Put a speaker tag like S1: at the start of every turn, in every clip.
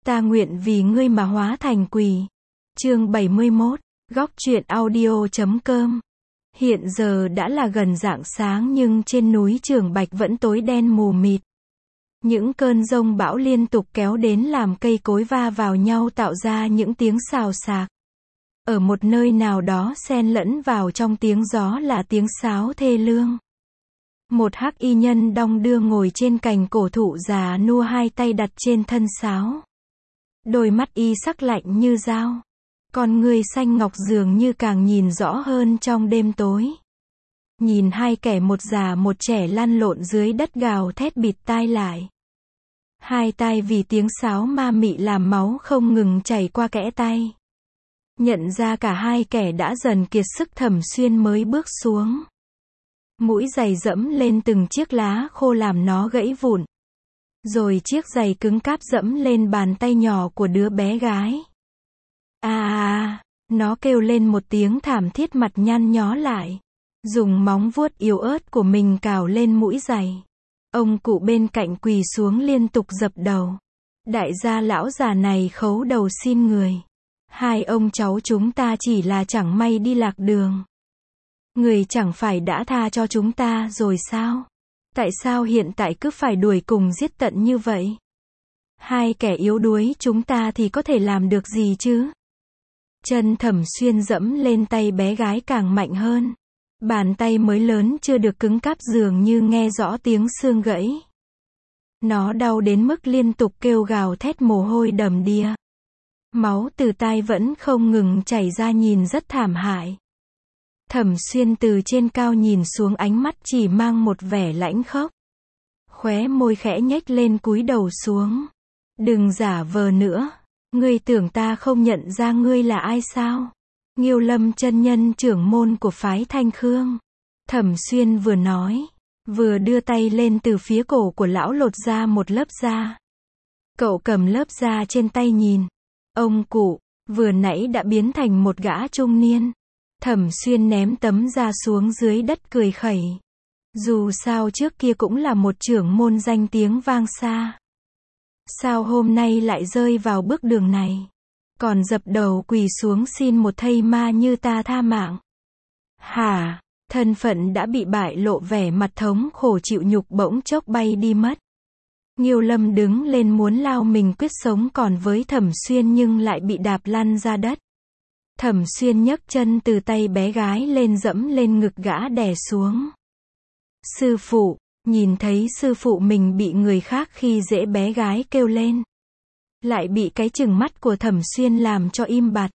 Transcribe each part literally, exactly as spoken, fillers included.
S1: Ta nguyện vì ngươi mà hóa thành quỷ. Chương bảy mươi mốt, góc truyện audio chấm com. Hiện giờ đã là gần rạng sáng nhưng trên núi Trường Bạch vẫn tối đen mù mịt. Những cơn giông bão liên tục kéo đến làm cây cối va vào nhau tạo ra những tiếng xào xạc. Ở một nơi nào đó xen lẫn vào trong tiếng gió là tiếng sáo thê lương. Một hắc y nhân đong đưa ngồi trên cành cổ thụ già nua, hai tay đặt trên thân sáo. Đôi mắt y sắc lạnh như dao. Con người xanh ngọc dường như càng nhìn rõ hơn trong đêm tối. Nhìn hai kẻ một già một trẻ lăn lộn dưới đất gào thét bịt tai lại. Hai tai vì tiếng sáo ma mị làm máu không ngừng chảy qua kẽ tay. Nhận ra cả hai kẻ đã dần kiệt sức, Thẩm Xuyên mới bước xuống. Mũi giày dẫm lên từng chiếc lá khô làm nó gãy vụn. Rồi chiếc giày cứng cáp dẫm lên bàn tay nhỏ của đứa bé gái. À à, nó kêu lên một tiếng thảm thiết, mặt nhăn nhó lại. Dùng móng vuốt yếu ớt của mình cào lên mũi giày. Ông cụ bên cạnh quỳ xuống liên tục dập đầu. Đại gia lão già này khấu đầu xin người. Hai ông cháu chúng ta chỉ là chẳng may đi lạc đường. Người chẳng phải đã tha cho chúng ta rồi sao? Tại sao hiện tại cứ phải đuổi cùng giết tận như vậy? Hai kẻ yếu đuối chúng ta thì có thể làm được gì chứ? Chân Thẩm Xuyên dẫm lên tay bé gái càng mạnh hơn. Bàn tay mới lớn chưa được cứng cáp dường như nghe rõ tiếng xương gãy. Nó đau đến mức liên tục kêu gào thét, mồ hôi đầm đìa. Máu từ tai vẫn không ngừng chảy ra, nhìn rất thảm hại. Thẩm Xuyên từ trên cao nhìn xuống, ánh mắt chỉ mang một vẻ lãnh khốc. Khóe môi khẽ nhếch lên, cúi đầu xuống. Đừng giả vờ nữa. Ngươi tưởng ta không nhận ra ngươi là ai sao? Nghiêu Lâm chân nhân, trưởng môn của phái Thanh Khương. Thẩm Xuyên vừa nói, vừa đưa tay lên từ phía cổ của lão lột ra một lớp da. Cậu cầm lớp da trên tay nhìn. Ông cụ, vừa nãy đã biến thành một gã trung niên. Thẩm Xuyên ném tấm da xuống dưới đất cười khẩy. Dù sao trước kia cũng là một trưởng môn danh tiếng vang xa. Sao hôm nay lại rơi vào bước đường này? Còn dập đầu quỳ xuống xin một thây ma như ta tha mạng. Hả? Thân phận đã bị bại lộ, vẻ mặt thống khổ chịu nhục bỗng chốc bay đi mất. Nghiêu Lâm đứng lên muốn lao mình quyết sống còn với Thẩm Xuyên nhưng lại bị đạp lăn ra đất. Thẩm Xuyên nhấc chân từ tay bé gái lên dẫm lên ngực gã đè xuống. Sư phụ, nhìn thấy sư phụ mình bị người khác khi dễ, bé gái kêu lên. Lại bị cái chừng mắt của Thẩm Xuyên làm cho im bặt.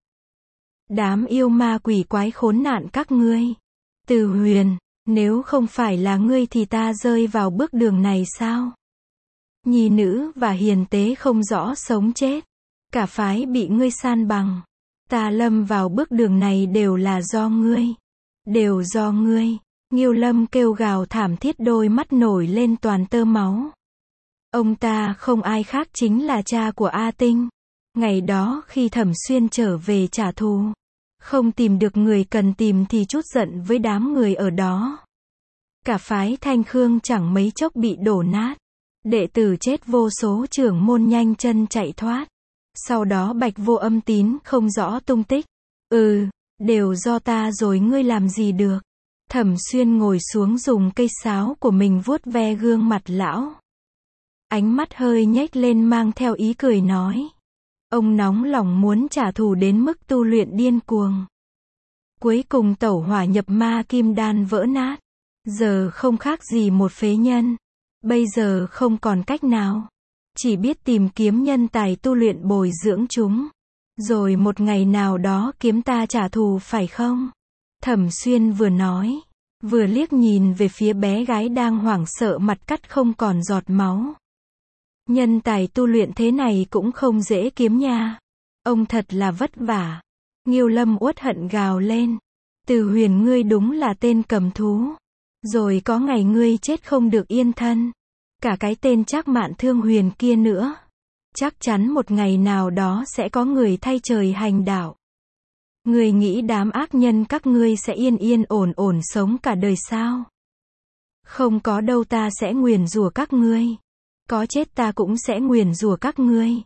S1: Đám yêu ma quỷ quái khốn nạn các ngươi. Từ Huyền, nếu không phải là ngươi thì ta rơi vào bước đường này sao? Nhi nữ và hiền tế không rõ sống chết. Cả phái bị ngươi san bằng. Ta lâm vào bước đường này đều là do ngươi. Đều do ngươi. Nghiêu Lâm kêu gào thảm thiết, đôi mắt nổi lên toàn tơ máu. Ông ta không ai khác chính là cha của A Tinh. Ngày đó khi Thẩm Xuyên trở về trả thù, không tìm được người cần tìm thì trút giận với đám người ở đó. Cả phái Thanh Khương chẳng mấy chốc bị đổ nát. Đệ tử chết vô số, trưởng môn nhanh chân chạy thoát. Sau đó Bạch Vô Âm Tín không rõ tung tích. Ừ, đều do ta rồi, ngươi làm gì được. Thẩm Xuyên ngồi xuống dùng cây sáo của mình vuốt ve gương mặt lão. Ánh mắt hơi nhếch lên mang theo ý cười nói. Ông nóng lòng muốn trả thù đến mức tu luyện điên cuồng. Cuối cùng tẩu hỏa nhập ma, kim đan vỡ nát. Giờ không khác gì một phế nhân. Bây giờ không còn cách nào. Chỉ biết tìm kiếm nhân tài tu luyện bồi dưỡng chúng. Rồi một ngày nào đó kiếm ta trả thù phải không? Thẩm Xuyên vừa nói, vừa liếc nhìn về phía bé gái đang hoảng sợ, mặt cắt không còn giọt máu. Nhân tài tu luyện thế này cũng không dễ kiếm nha. Ông thật là vất vả. Nghiêu Lâm uất hận gào lên. Từ Huyền, ngươi đúng là tên cầm thú. Rồi có ngày ngươi chết không được yên thân. Cả cái tên Trác Mạn Thương Huyền kia nữa. Chắc chắn một ngày nào đó sẽ có người thay trời hành đạo. Ngươi nghĩ đám ác nhân các ngươi sẽ yên yên ổn ổn sống cả đời sao? Không có đâu, ta sẽ nguyền rủa các ngươi. Có chết ta cũng sẽ nguyền rủa các ngươi.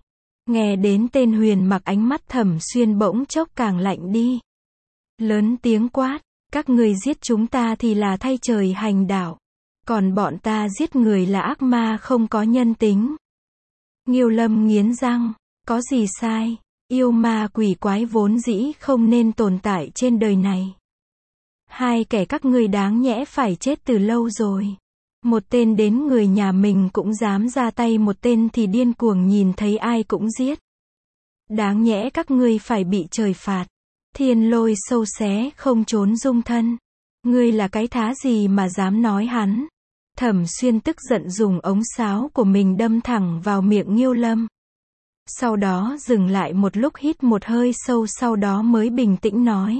S1: Nghe đến tên Huyền Mặc, ánh mắt Thẩm Xuyên bỗng chốc càng lạnh đi. Lớn tiếng quát, các ngươi giết chúng ta thì là thay trời hành đạo. Còn bọn ta giết người là ác ma không có nhân tính. Nghiêu Lâm nghiến răng, có gì sai, yêu ma quỷ quái vốn dĩ không nên tồn tại trên đời này. Hai kẻ các ngươi đáng nhẽ phải chết từ lâu rồi. Một tên đến người nhà mình cũng dám ra tay, một tên thì điên cuồng nhìn thấy ai cũng giết. Đáng nhẽ các ngươi phải bị trời phạt. Thiên lôi sâu xé không trốn dung thân. Ngươi là cái thá gì mà dám nói hắn? Thẩm Xuyên tức giận dùng ống sáo của mình đâm thẳng vào miệng Nghiêu Lâm. Sau đó dừng lại một lúc, hít một hơi sâu, sau đó mới bình tĩnh nói.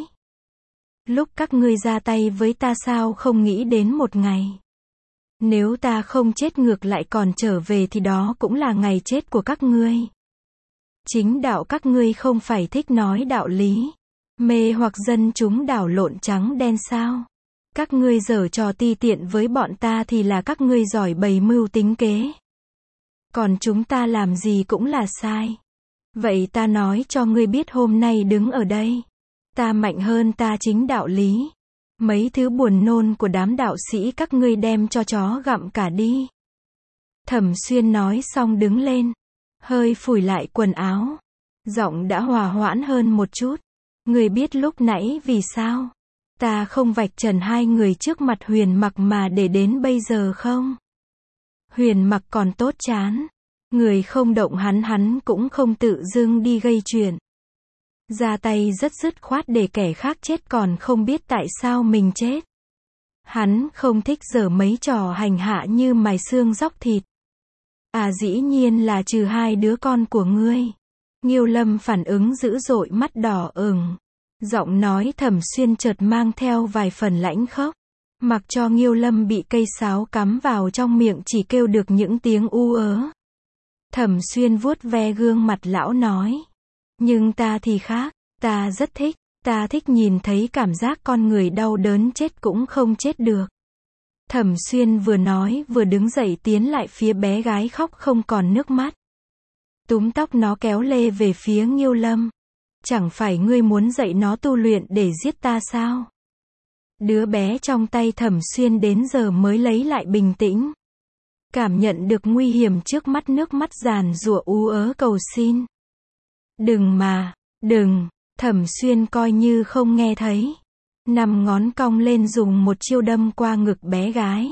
S1: Lúc các ngươi ra tay với ta sao không nghĩ đến một ngày. Nếu ta không chết ngược lại còn trở về thì đó cũng là ngày chết của các ngươi. Chính đạo các ngươi không phải thích nói đạo lý, mê hoặc dân chúng đảo lộn trắng đen sao? Các ngươi giở trò ti tiện với bọn ta thì là các ngươi giỏi bày mưu tính kế. Còn chúng ta làm gì cũng là sai. Vậy ta nói cho ngươi biết, hôm nay đứng ở đây, ta mạnh hơn ta chính đạo lý. Mấy thứ buồn nôn của đám đạo sĩ các ngươi đem cho chó gặm cả đi. Thẩm Xuyên nói xong đứng lên, hơi phủi lại quần áo. Giọng đã hòa hoãn hơn một chút. Ngươi biết lúc nãy vì sao ta không vạch trần hai người trước mặt Huyền Mặc mà để đến bây giờ không? Huyền Mặc còn tốt chán. Người không động hắn, hắn cũng không tự dưng đi gây chuyện. Ra tay rất dứt khoát để kẻ khác chết còn không biết tại sao mình chết. Hắn không thích giở mấy trò hành hạ như mài xương róc thịt. À dĩ nhiên là trừ hai đứa con của ngươi. Nghiêu Lâm phản ứng dữ dội, mắt đỏ ửng. Giọng nói Thẩm Xuyên chợt mang theo vài phần lãnh khốc. Mặc cho Nghiêu Lâm bị cây sáo cắm vào trong miệng chỉ kêu được những tiếng u ớ. Thẩm Xuyên vuốt ve gương mặt lão nói. Nhưng ta thì khác, ta rất thích, ta thích nhìn thấy cảm giác con người đau đớn chết cũng không chết được. Thẩm Xuyên vừa nói vừa đứng dậy tiến lại phía bé gái khóc không còn nước mắt. Túm tóc nó kéo lê về phía Nghiêu Lâm. Chẳng phải ngươi muốn dạy nó tu luyện để giết ta sao? Đứa bé trong tay Thẩm Xuyên đến giờ mới lấy lại bình tĩnh. Cảm nhận được nguy hiểm trước mắt, nước mắt giàn giụa ú ớ cầu xin. Đừng mà, đừng, Thẩm Xuyên coi như không nghe thấy. Nằm ngón cong lên dùng một chiêu đâm qua ngực bé gái.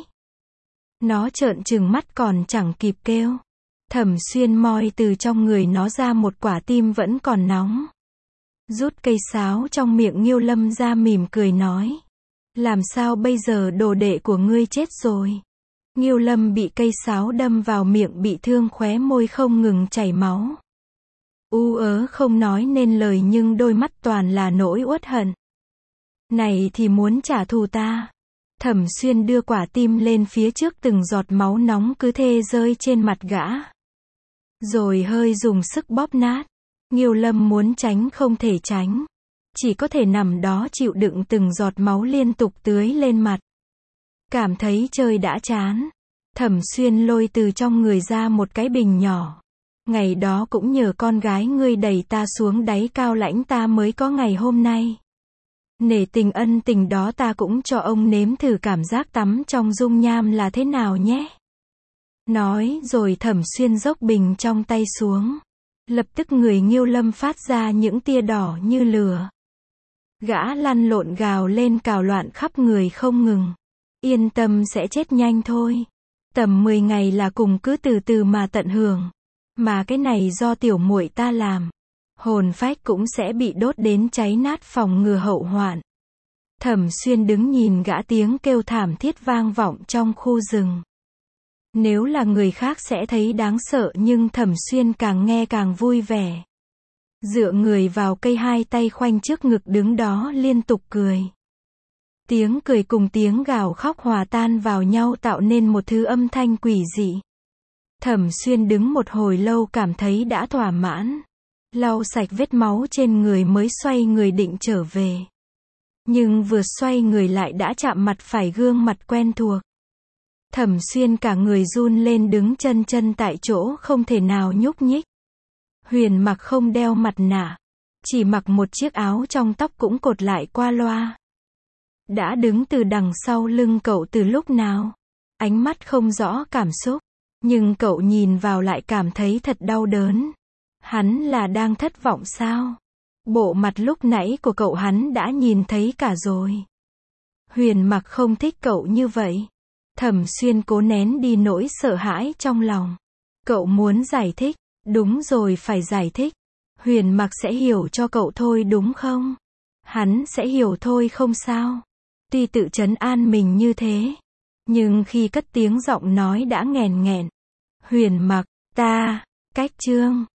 S1: Nó trợn trừng mắt còn chẳng kịp kêu. Thẩm Xuyên moi từ trong người nó ra một quả tim vẫn còn nóng. Rút cây sáo trong miệng Nghiêu Lâm ra mỉm cười nói. Làm sao bây giờ, đồ đệ của ngươi chết rồi. Nghiêu Lâm bị cây sáo đâm vào miệng bị thương, khóe môi không ngừng chảy máu. U ớ không nói nên lời nhưng đôi mắt toàn là nỗi uất hận. Này thì muốn trả thù ta. Thẩm Xuyên đưa quả tim lên phía trước, từng giọt máu nóng cứ thế rơi trên mặt gã. Rồi hơi dùng sức bóp nát. Nghiêu Lâm muốn tránh không thể tránh. Chỉ có thể nằm đó chịu đựng từng giọt máu liên tục tưới lên mặt. Cảm thấy trời đã chán. Thẩm Xuyên lôi từ trong người ra một cái bình nhỏ. Ngày đó cũng nhờ con gái ngươi đẩy ta xuống đáy cao lãnh ta mới có ngày hôm nay. Nể tình ân tình đó ta cũng cho ông nếm thử cảm giác tắm trong dung nham là thế nào nhé. Nói rồi Thẩm Xuyên dốc bình trong tay xuống. Lập tức người Nghiêu Lâm phát ra những tia đỏ như lửa. Gã lăn lộn gào lên cào loạn khắp người không ngừng. Yên tâm, sẽ chết nhanh thôi. Tầm mười ngày là cùng, cứ từ từ mà tận hưởng. Mà cái này do tiểu muội ta làm. Hồn phách cũng sẽ bị đốt đến cháy nát, phòng ngừa hậu hoạn. Thẩm Xuyên đứng nhìn gã, tiếng kêu thảm thiết vang vọng trong khu rừng. Nếu là người khác sẽ thấy đáng sợ nhưng Thẩm Xuyên càng nghe càng vui vẻ. Dựa người vào cây, hai tay khoanh trước ngực đứng đó liên tục cười. Tiếng cười cùng tiếng gào khóc hòa tan vào nhau tạo nên một thứ âm thanh quỷ dị. Thẩm Xuyên đứng một hồi lâu cảm thấy đã thỏa mãn. Lau sạch vết máu trên người mới xoay người định trở về. Nhưng vừa xoay người lại đã chạm mặt phải gương mặt quen thuộc. Thẩm Xuyên cả người run lên, đứng chân chân tại chỗ không thể nào nhúc nhích. Huyền Mặc không đeo mặt nạ, chỉ mặc một chiếc áo trong tóc cũng cột lại qua loa. Đã đứng từ đằng sau lưng cậu từ lúc nào? Ánh mắt không rõ cảm xúc, nhưng cậu nhìn vào lại cảm thấy thật đau đớn. Hắn là đang thất vọng sao? Bộ mặt lúc nãy của cậu hắn đã nhìn thấy cả rồi. Huyền Mặc không thích cậu như vậy. Thẩm Xuyên cố nén đi nỗi sợ hãi trong lòng. Cậu muốn giải thích, đúng rồi phải giải thích. Huyền Mặc sẽ hiểu cho cậu thôi đúng không? Hắn sẽ hiểu thôi không sao. Tuy tự trấn an mình như thế, nhưng khi cất tiếng giọng nói đã nghèn nghẹn. Huyền Mặc, ta, cách chương.